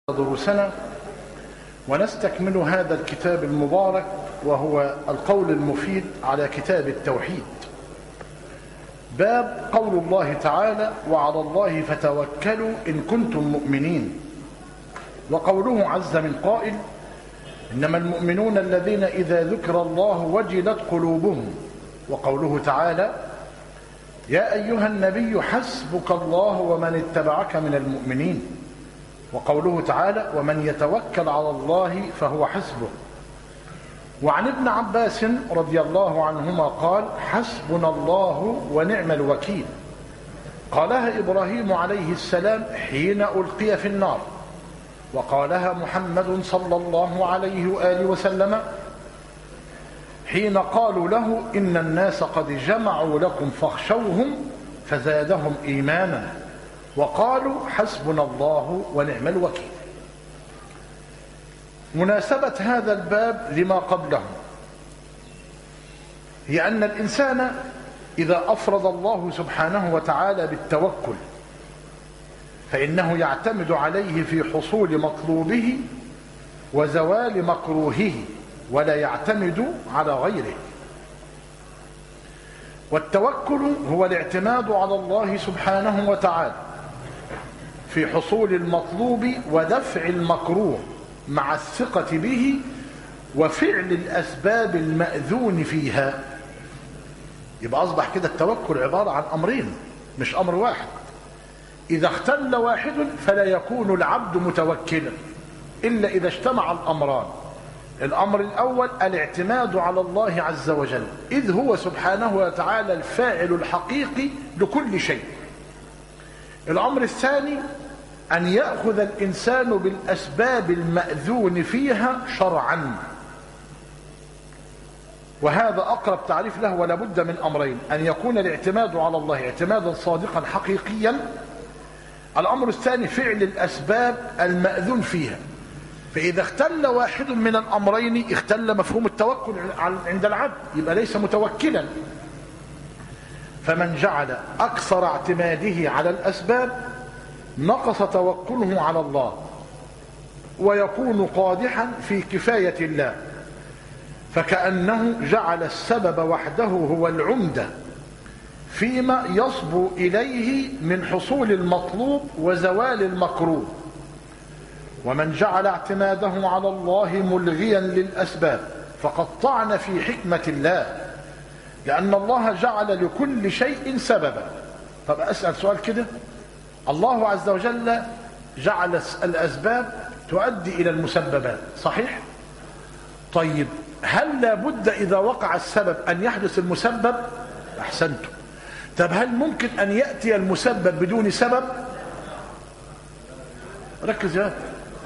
دروسنا ونستكمل هذا الكتاب المبارك، وهو القول المفيد على كتاب التوحيد. باب قول الله تعالى: وعلى الله فتوكلوا إن كنتم مؤمنين. وقوله عز من قائل: إنما المؤمنون الذين إذا ذكر الله وجلت قلوبهم. وقوله تعالى: يا أيها النبي حسبك الله ومن اتبعك من المؤمنين. وقوله تعالى: ومن يتوكل على الله فهو حسبه. وعن ابن عباس رضي الله عنهما قال: حسبنا الله ونعم الوكيل. قالها إبراهيم عليه السلام حين ألقي في النار، وقالها محمد صلى الله عليه وآله وسلم حين قالوا له: إن الناس قد جمعوا لكم فاخشوهم فزادهم إيمانا، وقالوا حسبنا الله ونعم الوكيل. مناسبة هذا الباب لما قبله هي أن الإنسان إذا أفرض الله سبحانه وتعالى بالتوكل فإنه يعتمد عليه في حصول مطلوبه وزوال مكروهه، ولا يعتمد على غيره. والتوكل هو الاعتماد على الله سبحانه وتعالى في حصول المطلوب ودفع المكروه مع الثقة به وفعل الأسباب المأذون فيها. يبقى أصبح كده التوكل عبارة عن أمرين مش أمر واحد. إذا اختل واحد فلا يكون العبد متوكلا إلا إذا اجتمع الأمران. الأمر الأول الاعتماد على الله عز وجل، إذ هو سبحانه وتعالى الفاعل الحقيقي لكل شيء. الأمر الثاني أن يأخذ الإنسان بالأسباب المأذون فيها شرعا، وهذا أقرب تعريف له. ولا بد من أمرين: أن يكون الاعتماد على الله اعتمادا صادقا حقيقيا. الأمر الثاني فعل الأسباب المأذون فيها. فإذا اختل واحد من الأمرين اختل مفهوم التوكل عند العبد، يبقى ليس متوكلا. فمن جعل أكثر اعتماده على الأسباب نقص توكله على الله، ويكون قادحا في كفاية الله، فكأنه جعل السبب وحده هو العمدة فيما يصبو إليه من حصول المطلوب وزوال المكروه. ومن جعل اعتماده على الله ملغيا للأسباب فقد طعن في حكمة الله، لأن الله جعل لكل شيء سببا. طب أسأل سؤال كده: الله عز وجل جعل الأسباب تؤدي إلى المسببات، صحيح؟ طيب هل لابد إذا وقع السبب أن يحدث المسبب؟ أحسنتم. طب هل ممكن أن يأتي المسبب بدون سبب؟ ركز يا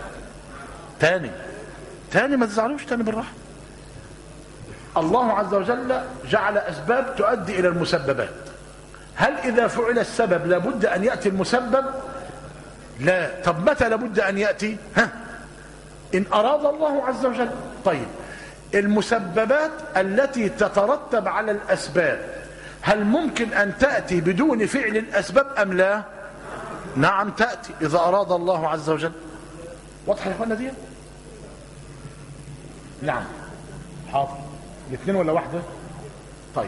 تاني ما تزعلوش، تاني بالراحة. الله عز وجل جعل أسباب تؤدي إلى المسببات. هل إذا فعل السبب لابد أن يأتي المسبب؟ لا. طب متى لابد أن يأتي؟ إن أراد الله عز وجل. طيب المسببات التي تترتب على الأسباب هل ممكن أن تأتي بدون فعل الأسباب أم لا؟ نعم تأتي إذا أراد الله عز وجل. واضح يا اخوانا دي؟ نعم. حاضر. الاثنين ولا واحدة؟ طيب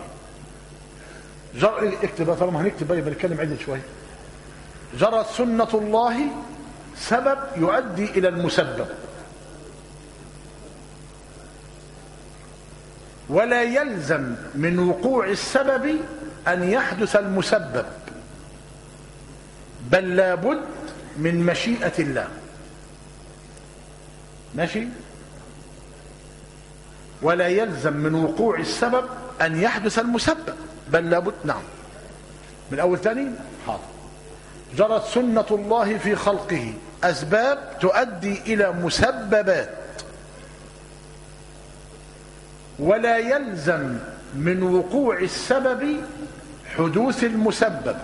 اكتب طالما هنكتب بقى بنتكلم عدل شويه. جرت سنة الله سبب يؤدي إلى المسبب، ولا يلزم من وقوع السبب أن يحدث المسبب، بل لابد من مشيئة الله. ماشي؟ ولا يلزم من وقوع السبب أن يحدث المسبب، بل لابد. نعم. من أول تاني. حاضر. جرت سنة الله في خلقه أسباب تؤدي إلى مسببات، ولا يلزم من وقوع السبب حدوث المسبب.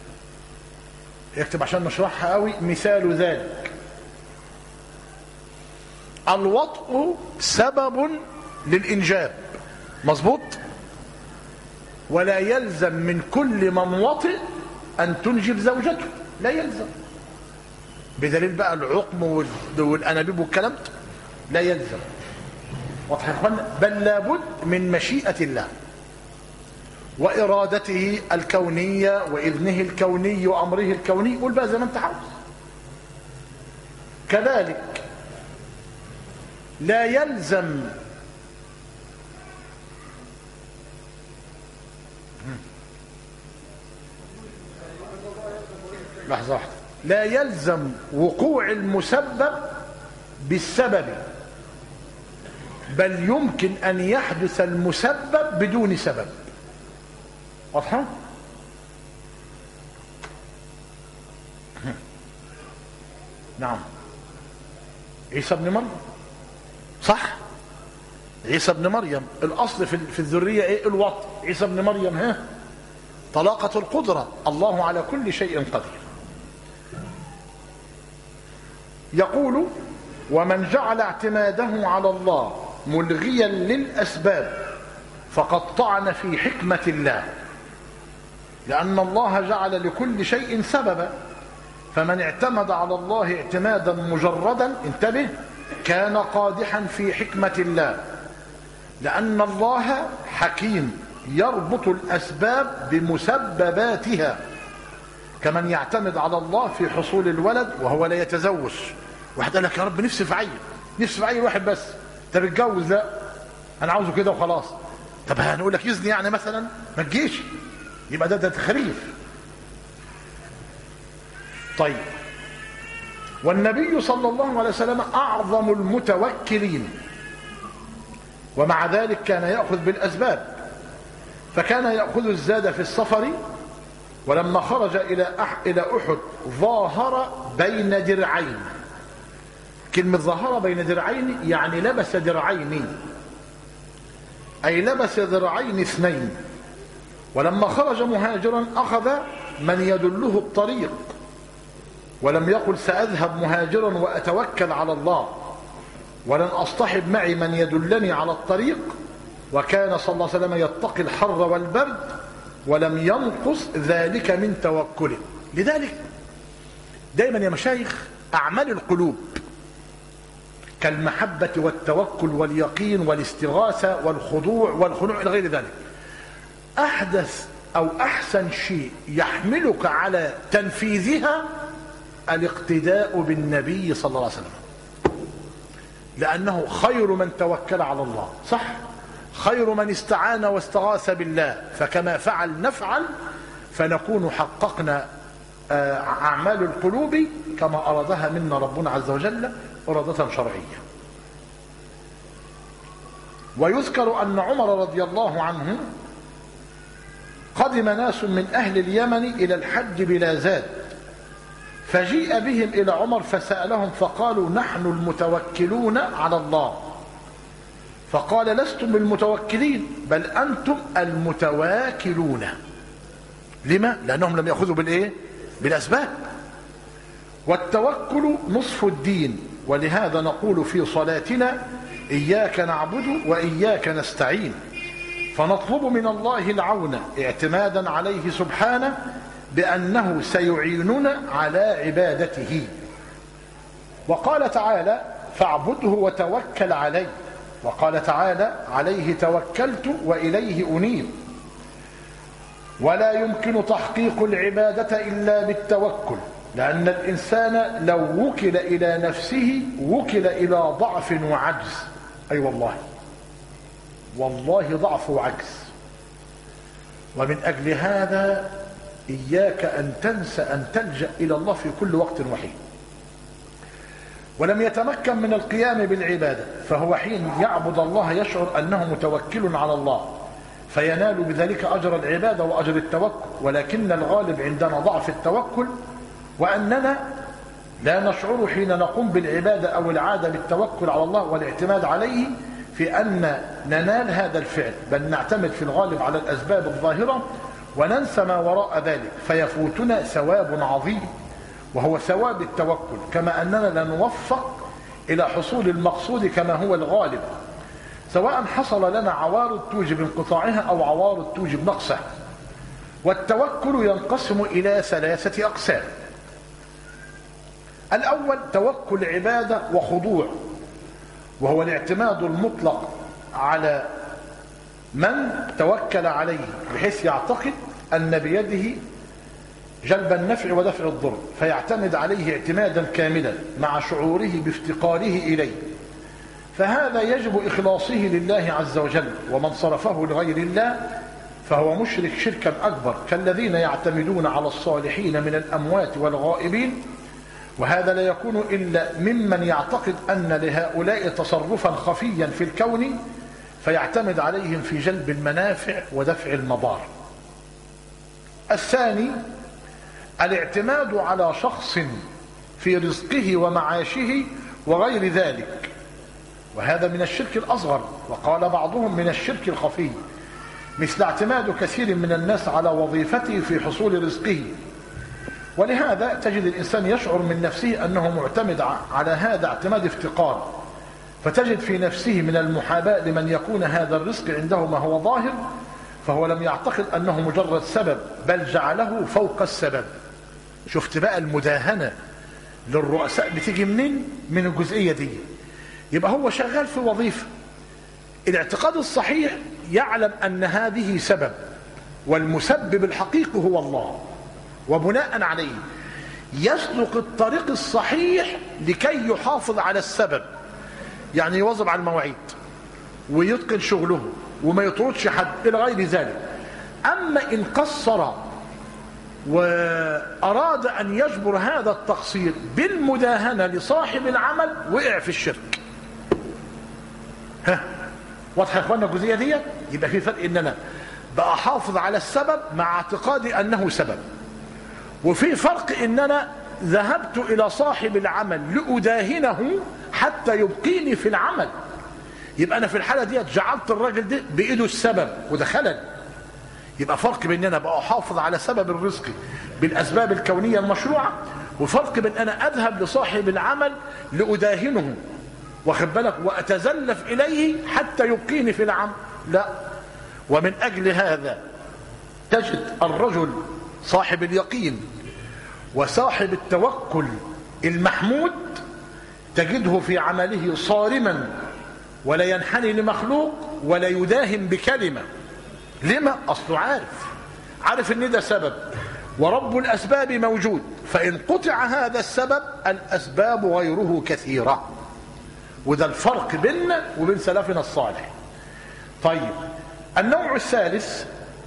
يكتب عشان نشرحها قوي. مثال ذلك: الوطء سبب للإنجاب، مظبوط؟ ولا يلزم من كل من وطئ أن تنجب زوجته، لا يلزم. بدليل بقى العقم والأنابيب والكلام لا يلزم. واضح يا اخوانا؟ بل لابد من مشيئة الله وإرادته الكونية وإذنه الكوني وأمره الكوني، قول بقى زي ما أنت عاوز. كذلك لا يلزم لحظة واحدة، لا يلزم وقوع المسبب بالسبب، بل يمكن أن يحدث المسبب بدون سبب. واضحة؟ نعم. عيسى ابن مريم صح، عيسى ابن مريم الأصل في الذرية ايه؟ الوطء. عيسى ابن مريم طلاقة القدرة، الله على كل شيء قدير. يقول: ومن جعل اعتماده على الله ملغيا للأسباب فقد طعن في حكمة الله، لأن الله جعل لكل شيء سببا، فمن اعتمد على الله اعتمادا مجردا، انتبه، كان قادحا في حكمة الله، لأن الله حكيم يربط الأسباب بمسبباتها، كمن يعتمد على الله في حصول الولد وهو لا يتزوج. واحد قال لك يا رب نفسي في عيل، نفسي في عيل واحد بس. طب اتجوز؟ لا، انا عاوزه كده وخلاص. طب هنقول لك يزني يعني مثلا؟ ما تجيش، يبقى ده تخريف. طيب، والنبي صلى الله عليه وسلم اعظم المتوكلين، ومع ذلك كان يأخذ بالأسباب، فكان يأخذ الزاد في السفر، ولما خرج إلى أحد ظاهر بين درعين. كلمة ظاهر بين درعين يعني لبس درعين، أي لبس درعين اثنين. ولما خرج مهاجرا أخذ من يدله الطريق، ولم يقل سأذهب مهاجرا وأتوكل على الله، ولن أصطحب معي من يدلني على الطريق. وكان صلى الله عليه وسلم يتقي الحر والبرد، ولم ينقص ذلك من توكله. لذلك دائما يا مشايخ أعمال القلوب كالمحبة والتوكل واليقين والاستغاثة والخضوع والخنوع إلى غير ذلك، أحدث أو أحسن شيء يحملك على تنفيذها الاقتداء بالنبي صلى الله عليه وسلم، لأنه خير من توكل على الله، صح؟ خير من استعان واستغاث بالله. فكما فعل نفعل، فنكون حققنا أعمال القلوب كما أرادها منا ربنا عز وجل إرادة شرعية. ويذكر أن عمر رضي الله عنه قدم ناس من أهل اليمن إلى الحج بلا زاد، فجيء بهم إلى عمر فسألهم فقالوا: نحن المتوكلون على الله. فقال: لستم المتوكلين، بل أنتم المتواكلون. لما؟ لأنهم لم يأخذوا بالأسباب. والتوكل نصف الدين، ولهذا نقول في صلاتنا: إياك نعبد وإياك نستعين، فنطلب من الله العون اعتمادا عليه سبحانه بأنه سيعيننا على عبادته. وقال تعالى: فاعبده وتوكل عليه. وقال تعالى: عليه توكلت وإليه أنيب. ولا يمكن تحقيق العبادة إلا بالتوكل، لأن الإنسان لو وكل إلى نفسه وكل إلى ضعف وعجز. أي والله ضعف وعجز. ومن أجل هذا إياك أن تنسى أن تلجأ إلى الله في كل وقت وحين. ولم يتمكن من القيام بالعبادة، فهو حين يعبد الله يشعر أنه متوكل على الله، فينال بذلك أجر العبادة وأجر التوكل. ولكن الغالب عندنا ضعف التوكل، وأننا لا نشعر حين نقوم بالعبادة أو العادة بالتوكل على الله والاعتماد عليه في أن ننال هذا الفعل، بل نعتمد في الغالب على الأسباب الظاهرة وننسى ما وراء ذلك، فيفوتنا ثواب عظيم وهو ثواب التوكل، كما أننا لا نوفق إلى حصول المقصود كما هو الغالب، سواء حصل لنا عوارض توجب انقطاعها أو عوارض توجب نقصها. والتوكل ينقسم إلى 3 أقسام. الأول توكل عبادة وخضوع، وهو الاعتماد المطلق على من توكل عليه، بحيث يعتقد أن بيده جلب النفع ودفع الضر، فيعتمد عليه اعتمادا كاملا مع شعوره بافتقاره إليه. فهذا يجب إخلاصه لله عز وجل، ومن صرفه لغير الله فهو مشرك شركا أكبر، كالذين يعتمدون على الصالحين من الأموات والغائبين. وهذا لا يكون إلا ممن يعتقد أن لهؤلاء تصرفا خفيا في الكون، فيعتمد عليهم في جلب المنافع ودفع المضار. الثاني الاعتماد على شخص في رزقه ومعاشه وغير ذلك، وهذا من الشرك الأصغر، وقال بعضهم من الشرك الخفي، مثل اعتماد كثير من الناس على وظيفته في حصول رزقه. ولهذا تجد الإنسان يشعر من نفسه أنه معتمد على هذا اعتماد افتقار، فتجد في نفسه من المحاباة لمن يكون هذا الرزق عنده ما هو ظاهر، فهو لم يعتقد أنه مجرد سبب، بل جعله فوق السبب. شفت بقى المداهنة للرؤساء بتيجي منين؟ من الجزئية دي. يبقى هو شغال في وظيفة، الاعتقاد الصحيح يعلم أن هذه سبب، والمسبب الحقيقي هو الله، وبناء عليه يسلك الطريق الصحيح لكي يحافظ على السبب، يعني يواظب على المواعيد ويتقن شغله وما يطردش حد إلى غير ذلك. أما إن قصر وأراد أن يجبر هذا التقصير بالمداهنة لصاحب العمل، وقع في الشرك. واضح يا اخوانا الجزئيه دي؟ يبقى في فرق ان انا بحافظ على السبب مع اعتقادي انه سبب، وفي فرق ان انا ذهبت الى صاحب العمل لأداهنه حتى يبقيني في العمل. يبقى انا في الحاله دي جعلت الراجل ده بايده السبب، وده خلل. يبقى فرق بين ان انا بحافظ على سبب الرزق بالاسباب الكونيه المشروعه، وفرق بين انا اذهب لصاحب العمل لأداهنه، واخد بالك، واتزلف اليه حتى يبقيني في العمل. لا. ومن اجل هذا تجد الرجل صاحب اليقين وصاحب التوكل المحمود تجده في عمله صارما، ولا ينحني لمخلوق ولا يداهم بكلمه. لما؟ اصله عارف ان ده سبب، ورب الاسباب موجود، فان قطع هذا السبب الاسباب غيره كثيره. وده الفرق بيننا وبين سلفنا الصالح. طيب، النوع الثالث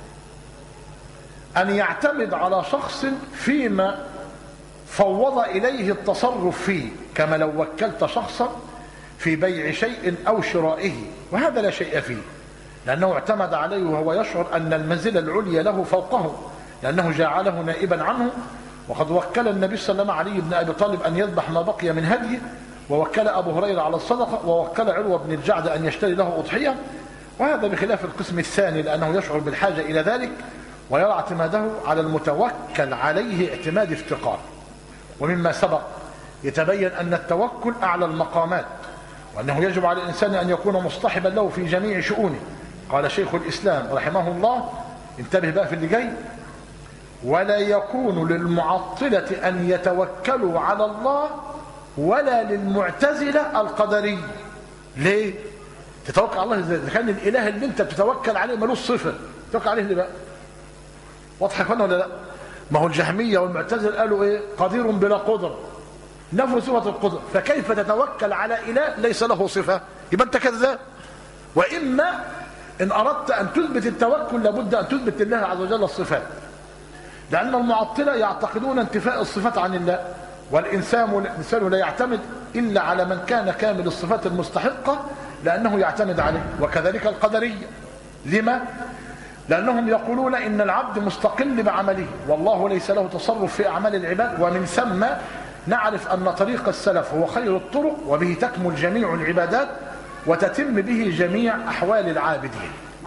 أن يعتمد على شخص فيما فوض إليه التصرف فيه، كما لو وكلت شخصا في بيع شيء أو شرائه، وهذا لا شيء فيه، لأنه اعتمد عليه وهو يشعر أن المنزلة العليا له فوقه، لأنه جعله نائبا عنه. وقد وكل النبي صلى الله عليه وسلم علي بن أبي طالب أن يذبح ما بقي من هديه، ووكل أبو هريرة على الصدقة، ووكل عروة بن الجعد أن يشتري له أضحية. وهذا بخلاف القسم الثاني، لأنه يشعر بالحاجة إلى ذلك ويرى اعتماده على المتوكل عليه اعتماد افتقار. ومما سبق يتبين أن التوكل أعلى المقامات، وأنه يجب على الإنسان أن يكون مصطحبا له في جميع شؤونه. قال شيخ الإسلام رحمه الله، انتبه بقى في اللي جاي: ولا يكون للمعطلة أن يتوكلوا على الله ولا للمعتزلة القدري. ليه؟ تتوكل على الله ازاي؟ إذا كان الإله اللي أنت بتتوكل عليه ملوش صفة، تتوكل عليه ليه بقى؟ واضح ولا لا؟ ما هو الجهمية والمعتزلة قالوا إيه؟ قدير بلا قدر، نفوا صفة القدر، فكيف تتوكل على إله ليس له صفة؟ يبقى أنت كذاب. وإما إن أردت أن تثبت التوكل لابد أن تثبت لله عز وجل الصفات، لأن المعطلة يعتقدون انتفاء الصفات عن الله، والإنسان لا يعتمد إلا على من كان كامل الصفات المستحقة لأنه يعتمد عليه. وكذلك القدرية. لما؟ لأنهم يقولون إن العبد مستقل بعمله، والله ليس له تصرف في أعمال العباد، ومن ثم نعرف أن طريق السلف هو خير الطرق، وبه تكمل جميع العبادات وتتم به جميع أحوال العابدين.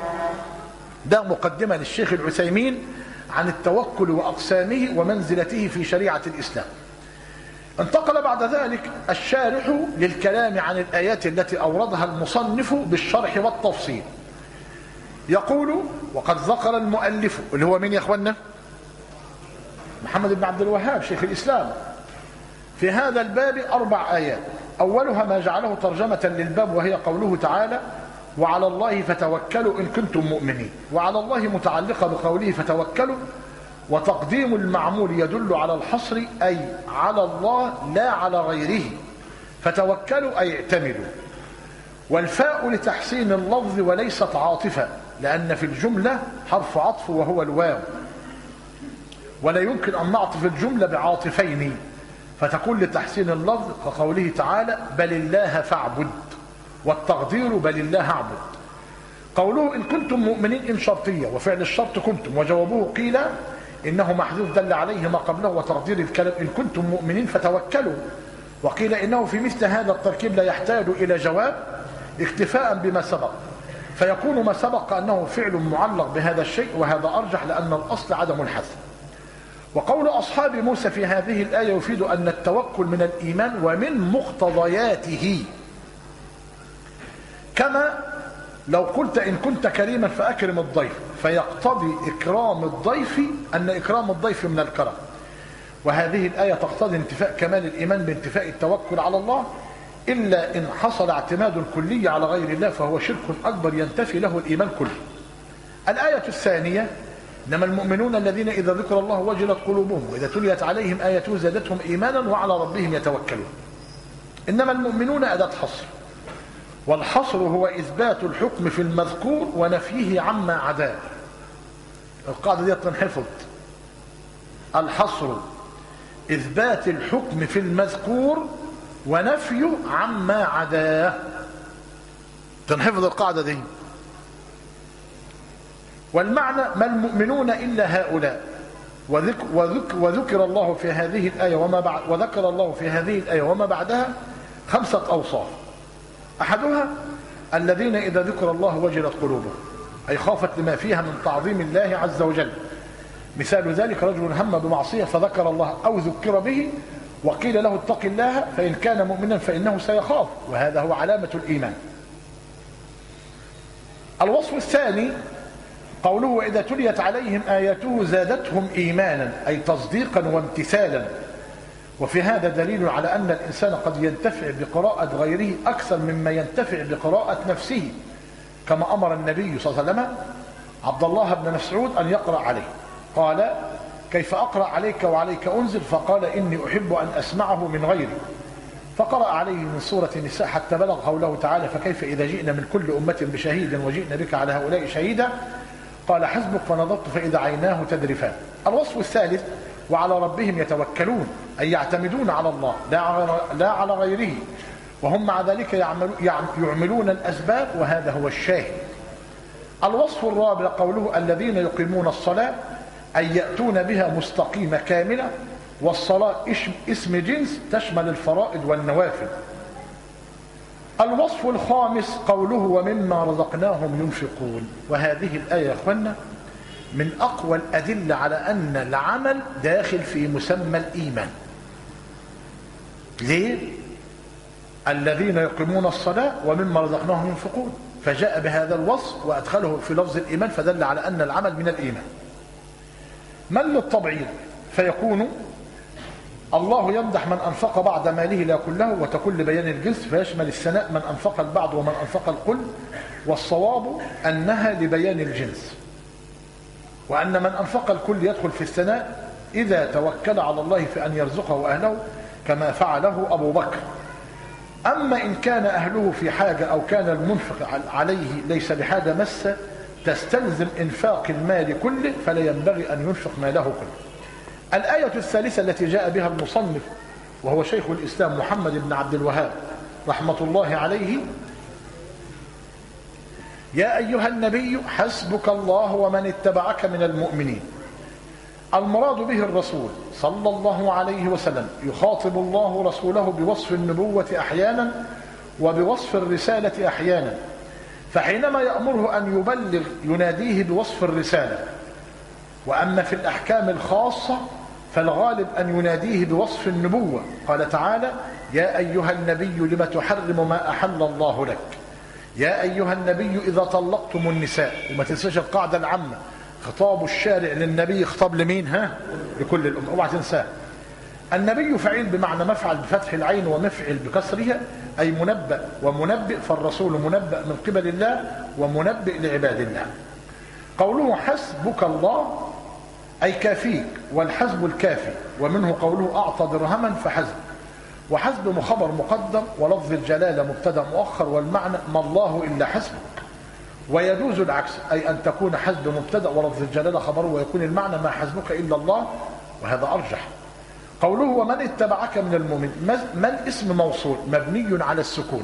ده مقدمة للشيخ العثيمين عن التوكل وأقسامه ومنزلته في شريعة الإسلام. انتقل بعد ذلك الشارح للكلام عن الآيات التي أوردها المصنف بالشرح والتفصيل. يقول: وقد ذكر المؤلف، اللي هو مين يا اخوانا؟ محمد بن عبد الوهاب شيخ الإسلام، في هذا الباب 4 آيات، أولها ما جعله ترجمة للباب وهي قوله تعالى وعلى الله فتوكلوا إن كنتم مؤمنين. وعلى الله متعلقة بقوله فتوكلوا، وتقديم المعمول يدل على الحصر، أي على الله لا على غيره. فتوكلوا أي اعتمدوا. والفاء لتحسين اللفظ وليست عاطفة، لأن في الجملة حرف عطف وهو الواو، ولا يمكن أن نعطف الجملة بعاطفين، فتكون لتحسين اللفظ كقوله تعالى بل الله فاعبد، والتقدير بل الله اعبد. قوله إن كنتم مؤمنين إن شرطية، وفعل الشرط كنتم، وجوابه قيل إنه محذوف دل عليه ما قبله، وتقدير الكلام إن كنتم مؤمنين فتوكلوا. وقيل إنه في مثل هذا التركيب لا يحتاج إلى جواب اكتفاء بما سبق، فيكون ما سبق أنه فعل معلق بهذا الشيء، وهذا أرجح لأن الأصل عدم الحذف. وقول أصحاب موسى في هذه الآية يفيد أن التوكل من الإيمان ومن مقتضياته، كما لو قلت إن كنت كريما فأكرم الضيف، فيقتضي إكرام الضيف أن إكرام الضيف من الكرم. وهذه الآية تقتضي انتفاء كمال الإيمان بانتفاء التوكل على الله، إلا إن حصل اعتماد الكلي على غير الله فهو شرك أكبر ينتفي له الإيمان كله. الآية الثانية إنما المؤمنون الذين إذا ذكر الله وجلت قلوبهم وإذا تليت عليهم آياته زادتهم إيمانا وعلى ربهم يتوكلون. إنما المؤمنون أداة حصر، والحصر هو إثبات الحكم في المذكور ونفيه عما عداه. القاعدة دي تنحفظ. الحصر إثبات الحكم في المذكور ونفيه عما عداه. تنحفظ القاعدة دي. والمعنى ما المؤمنون إلا هؤلاء، وذكر الله في هذه الآية وما بعدها 5 أوصاف. أحدها الذين إذا ذكر الله وجلت قلوبهم، أي خافت لما فيها من تعظيم الله عز وجل. مثال ذلك رجل هم بمعصية فذكر الله أو ذكر به وقيل له اتق الله فإن كان مؤمنا فإنه سيخاف، وهذا هو علامة الإيمان. الوصف الثاني قوله وإذا تليت عليهم آياته زادتهم إيمانا، أي تصديقا وامتثالا. وفي هذا دليل على أن الإنسان قد ينتفع بقراءة غيره أكثر مما ينتفع بقراءة نفسه، كما أمر النبي صلى الله عليه وسلم عبد الله بن مسعود أن يقرأ عليه، قال كيف أقرأ عليك وعليك أنزل؟ فقال إني أحب أن أسمعه من غيري، فقرأ عليه من سورة النساء حتى بلغ قوله تعالى فكيف إذا جئنا من كل أمة بشهيد وجئنا بك على هؤلاء شهيدا، قال حسبك فنظرت فإذا عيناه تذرفان. الوصف الثالث وعلى ربهم يتوكلون، أي يعتمدون على الله لا على غيره، وهم مع ذلك يعملون الأسباب، وهذا هو الشاهد. الوصف الرابع قوله الذين يقيمون الصلاة، أي يأتون بها مستقيمة كاملة، والصلاة اسم جنس تشمل الفرائض والنوافل. الوصف الخامس قوله ومما رزقناهم ينفقون، وهذه الآية يا أخوانا من أقوى الأدلة على أن العمل داخل في مسمى الإيمان. ليه؟ الذين يقيمون الصلاة ومما رزقناهم ينفقون، فجاء بهذا الوصف وأدخله في لفظ الإيمان، فدل على أن العمل من الإيمان. من للتبعيض فيكون الله يمدح من أنفق بعض ماله لا كله، وتكون لبيان الجنس فيشمل الثناء من أنفق البعض ومن أنفق الكل، والصواب أنها لبيان الجنس، وأن من أنفق الكل يدخل في الثناء إذا توكل على الله في أن يرزقه أهله كما فعله أبو بكر. أما إن كان أهله في حاجة أو كان المنفق عليه ليس بحاجة مسة تستلزم إنفاق المال كله، فلا ينبغي أن ينفق ماله كله. الآية الثالثة التي جاء بها المصنف وهو شيخ الإسلام محمد بن عبد الوهاب رحمة الله عليه: يا أيها النبي حسبك الله ومن اتبعك من المؤمنين. المراد به الرسول صلى الله عليه وسلم، يخاطب الله رسوله بوصف النبوة أحيانا وبوصف الرسالة أحيانا، فحينما يأمره أن يبلغ يناديه بوصف الرسالة، وأما في الأحكام الخاصة فالغالب أن يناديه بوصف النبوة. قال تعالى: يا أيها النبي لم تحرم ما أحل الله لك، يا أيها النبي إذا طلقتم النساء. وما تنساش القاعدة العامة، خطاب الشارع للنبي خطاب لمين؟ لكل الأمة، اوعى تنساه. النبي فعيل بمعنى مفعل بفتح العين ومفعل بكسرها، أي منبأ ومنبئ، فالرسول منبأ من قبل الله ومنبئ لعباد الله. قوله حسبك الله أي كافيك، والحسب الكافي، ومنه قوله أعطى درهما فحسب. وحسب خبر مقدم، ولفظ الجلالة مبتدأ مؤخر، والمعنى ما الله إلا حسبك. ويجوز العكس، أي أن تكون حسب مبتدأ ولفظ الجلالة خبره، ويكون المعنى ما حسبك إلا الله، وهذا أرجح. قوله ومن اتبعك من المؤمنين، من اسم موصول مبني على السكون،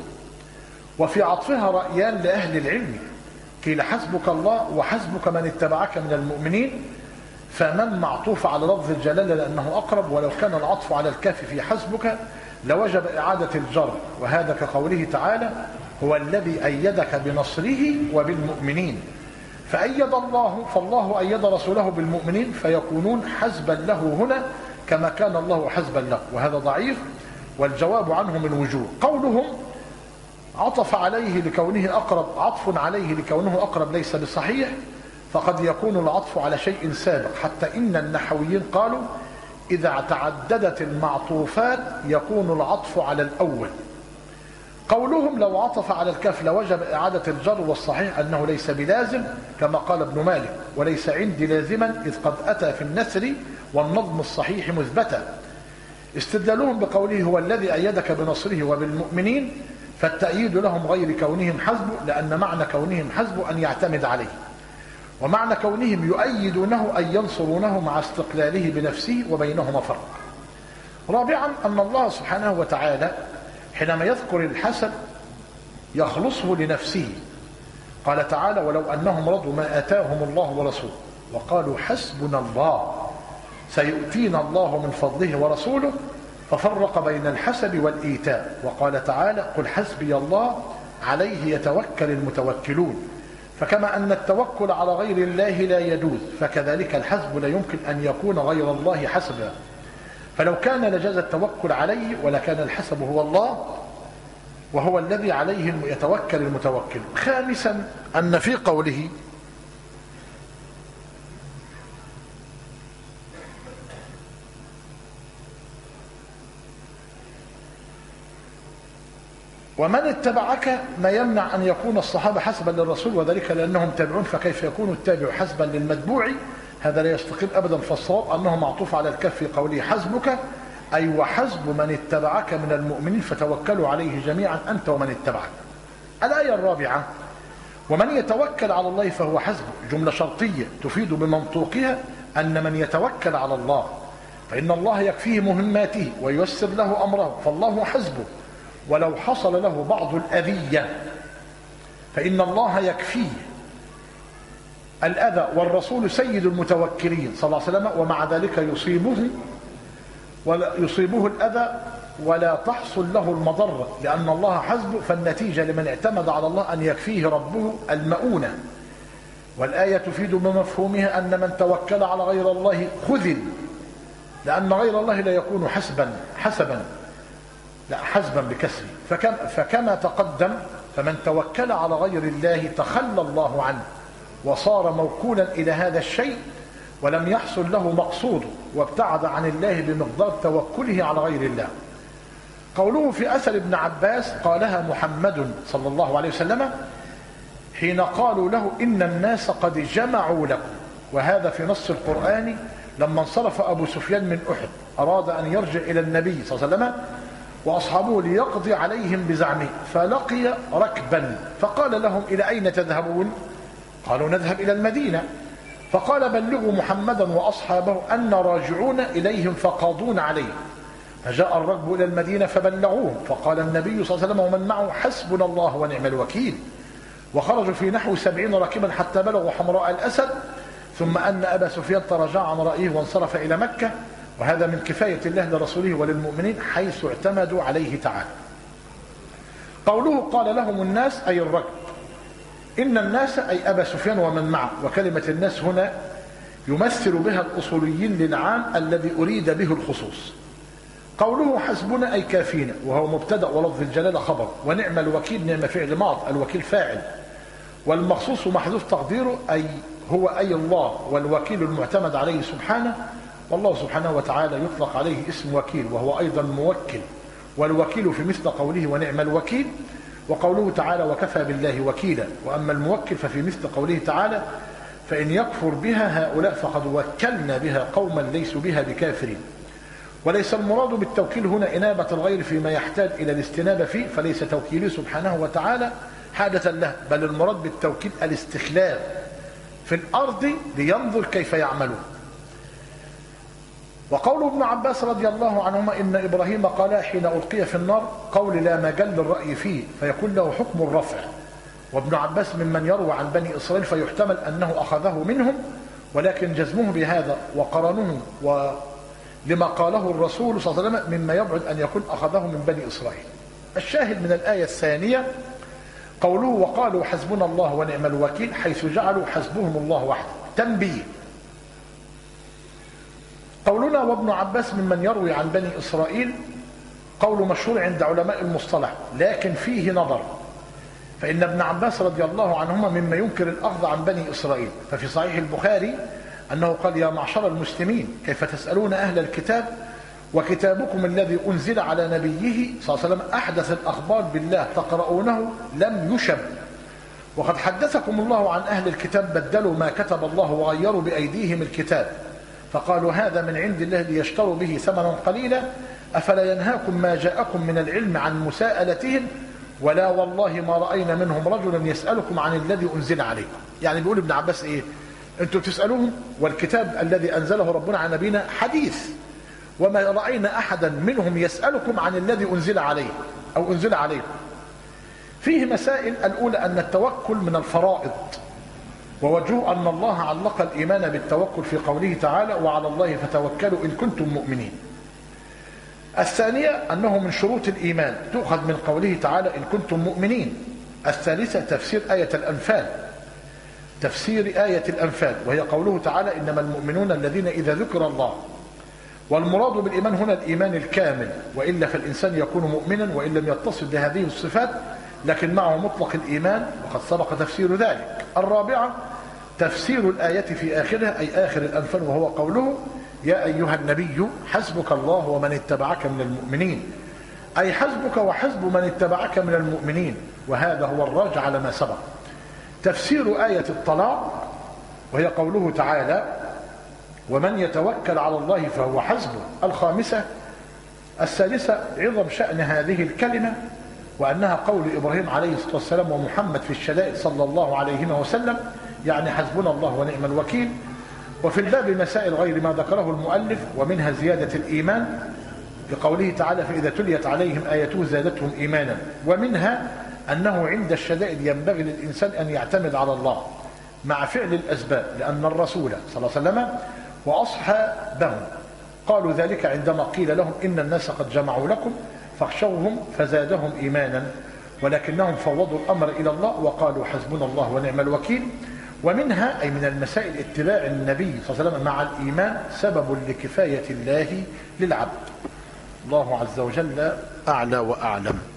وفي عطفها رأيان لأهل العلم، قيل حسبك الله وحسبك من اتبعك من المؤمنين، فمن معطوف على لفظ الجلالة لأنه أقرب، ولو كان العطف على الكاف في حسبك لوجب إعادة الجر، وهذا كقوله تعالى هو الذي أيدك بنصره وبالمؤمنين، فأيد الله، فالله أيد رسوله بالمؤمنين، فيكونون حسبا له هنا كما كان الله حسبا له، وهذا ضعيف، والجواب عنه من وجوه. قولهم عطف عليه لكونه أقرب، عطف عليه لكونه أقرب ليس بصحيح، فقد يكون العطف على شيء سابق، حتى إن النحويين قالوا إذا تعددت المعطوفات يكون العطف على الأول. قولهم لو عطف على الكاف لوجب إعادة الجر، والصحيح أنه ليس بلازم كما قال ابن مالك، وليس عندي لازما إذ قد أتى في النثر والنظم الصحيح مثبتا. استدلالهم بقوله هو الذي أيدك بنصره وبالمؤمنين، فالتأييد لهم غير كونهم حسبه، لأن معنى كونهم حسبه أن يعتمد عليه، ومعنى كونهم يؤيدونه أن ينصرونه مع استقلاله بنفسه، وبينهما فرق. رابعا أن الله سبحانه وتعالى حينما يذكر الحسب يخلصه لنفسه، قال تعالى ولو أنهم رضوا ما آتاهم الله ورسوله وقالوا حسبنا الله سيؤتينا الله من فضله ورسوله، ففرق بين الحسب والإيتاء، وقال تعالى قل حسبي الله عليه يتوكل المتوكلون. فكما أن التوكل على غير الله لا يجوز، فكذلك الحسب لا يمكن أن يكون غير الله حسبا، فلو كان لجاز التوكل عليه، ولكان الحسب هو الله، وهو الذي عليه يتوكل المتوكل. خامسا أن في قوله ومن اتبعك ما يمنع أن يكون الصحابة حسبا للرسول، وذلك لأنهم تابعون، فكيف يكون التابع حسبا للمتبوع؟ هذا لا يستقيم أبدا، فالصواب أنه معطوف على الكف في قوله حسبك، أي وحسب من اتبعك من المؤمنين، فتوكلوا عليه جميعا أنت ومن اتبعك. الآية الرابعة ومن يتوكل على الله فهو حسبه، جملة شرطية تفيد بمنطوقها أن من يتوكل على الله فإن الله يكفيه مهماته وييسر له أمره، فالله حسبه، ولو حصل له بعض الأذية فإن الله يكفيه الأذى، والرسول سيد المتوكلين صلى الله عليه وسلم، ومع ذلك يصيبه الأذى ولا تحصل له المضرة، لأن الله حسبه، فالنتيجة لمن اعتمد على الله أن يكفيه ربه المؤونة. والآية تفيد بمفهومها أن من توكل على غير الله خذل، لأن غير الله لا يكون حسبا لا حسبا بكسره، فكما تقدم فمن توكل على غير الله تخلى الله عنه وصار موكولا إلى هذا الشيء، ولم يحصل له مقصوده، وابتعد عن الله بمقدار توكله على غير الله. قوله في أثر ابن عباس قالها محمد صلى الله عليه وسلم حين قالوا له إن الناس قد جمعوا لكم، وهذا في نص القرآن لما انصرف أبو سفيان من أحد أراد أن يرجع إلى النبي صلى الله عليه وسلم وأصحابه ليقضي عليهم بزعمه، فلقي ركبا فقال لهم إلى أين تذهبون؟ قالوا نذهب إلى المدينة. فقال بلغوا محمدا وأصحابه أن راجعون إليهم فقاضون عليه. فجاء الركب إلى المدينة فبلغوه، فقال النبي صلى الله عليه وسلم ومن معه حسبنا الله ونعم الوكيل. وخرجوا في نحو 70 راكبا حتى بلغوا حمراء الأسد، ثم أن أبا سفيان تراجع عن رأيه وانصرف إلى مكة، وهذا من كفاية الله لرسوله وللمؤمنين حيث اعتمدوا عليه تعالى. قوله قال لهم الناس أي الركب، إن الناس أي أبا سفيان ومن معه، وكلمة الناس هنا يمثل بها الأصوليين للعام الذي أريد به الخصوص. قوله حسبنا أي كافينا، وهو مبتدأ ولفظ الجلالة خبر، ونعم الوكيل نعم فعل ماض، الوكيل فاعل، والمخصوص محذوف تقديره أي هو أي الله، والوكيل المعتمد عليه سبحانه، والله سبحانه وتعالى يطلق عليه اسم وكيل وهو أيضا موكل، والوكيل في مثل قوله ونعم الوكيل، وقوله تعالى وكفى بالله وكيلا. وأما الموكل ففي مثل قوله تعالى فإن يكفر بها هؤلاء فقد وكلنا بها قوما ليسوا بها بكافرين. وليس المراد بالتوكيل هنا إنابة الغير فيما يحتاج إلى الاستنابة فيه، فليس توكيله سبحانه وتعالى حادثا له، بل المراد بالتوكيل الاستخلاف في الأرض لينظر كيف يعملون. وقول ابن عباس رضي الله عنهما إن إبراهيم قال حين ألقي في النار قول لا مجال للرأي فيه فيكون له حكم الرفع، وابن عباس ممن يروى عن بني إسرائيل فيحتمل أنه أخذه منهم، ولكن جزمه بهذا وقرنه لما قاله الرسول صلى الله عليه وسلم مما يبعد أن يكون أخذه من بني إسرائيل. الشاهد من الآية الثانية قوله وقالوا حسبنا الله ونعم الوكيل، حيث جعلوا حسبهم الله وحده. تنبيه: قولنا وابن عباس ممن يروي عن بني إسرائيل قول مشهور عند علماء المصطلح، لكن فيه نظر، فإن ابن عباس رضي الله عنهما مما ينكر الأخذ عن بني إسرائيل. ففي صحيح البخاري أنه قال يا معشر المسلمين كيف تسألون أهل الكتاب وكتابكم الذي أنزل على نبيه صلى الله عليه وسلم أحدث الأخبار بالله تقرؤونه لم يشب، وقد حدثكم الله عن أهل الكتاب بدلوا ما كتب الله وغيروا بأيديهم الكتاب، فقالوا هذا من عند الله ليشتروا به ثمنا قليلا، أفلا ينهاكم ما جاءكم من العلم عن مساءلتهم، ولا والله ما رأينا منهم رجلا يسألكم عن الذي أنزل عليكم. يعني بيقول ابن عباس إيه؟ أنتم تسألوهم والكتاب الذي أنزله ربنا على نبينا حديث، وما رأينا أحدا منهم يسألكم عن الذي أنزل عليه أو أنزل عليكم. فيه مسائل. الأولى أن التوكل من الفرائض، ووجهه أن الله علق الإيمان بالتوكل في قوله تعالى وعلى الله فتوكلوا إن كنتم مؤمنين. الثانية أنه من شروط الإيمان تؤخذ من قوله تعالى إن كنتم مؤمنين. الثالثة تفسير آية الأنفال، تفسير آية الأنفال وهي قوله تعالى إنما المؤمنون الذين إذا ذكر الله. والمراد بالإيمان هنا الإيمان الكامل، وإلا فالإنسان يكون مؤمنا وإن لم يتصل بهذه الصفات، لكن معه مطلق الإيمان وقد سبق تفسير ذلك. الرابعة تفسير الآية في آخرها أي آخر الأنفال، وهو قوله يا أيها النبي حسبك الله ومن اتبعك من المؤمنين، أي حسبك وحسب من اتبعك من المؤمنين، وهذا هو الراجع على ما سبق. تفسير آية الطلاق وهي قوله تعالى ومن يتوكل على الله فهو حسبه. الخامسة. السادسة عظم شأن هذه الكلمة وأنها قول إبراهيم عليه الصلاة والسلام ومحمد في الشدائد صلى الله عليه وسلم، يعني حسبنا الله ونعم الوكيل. وفي الباب مسائل غير ما ذكره المؤلف، ومنها زيادة الإيمان لقوله تعالى فإذا تليت عليهم آياته زادتهم إيمانا، ومنها أنه عند الشدائد ينبغي للإنسان أن يعتمد على الله مع فعل الأسباب، لأن الرسول صلى الله عليه وسلم وأصحابه قالوا ذلك عندما قيل لهم إن الناس قد جمعوا لكم فاخشوهم فزادهم إيمانا، ولكنهم فوضوا الأمر إلى الله وقالوا حسبنا الله ونعم الوكيل. ومنها أي من المسائل اتباع النبي صلى الله عليه وسلم مع الإيمان سبب لكفاية الله للعبد. الله عز وجل أعلى وأعلم.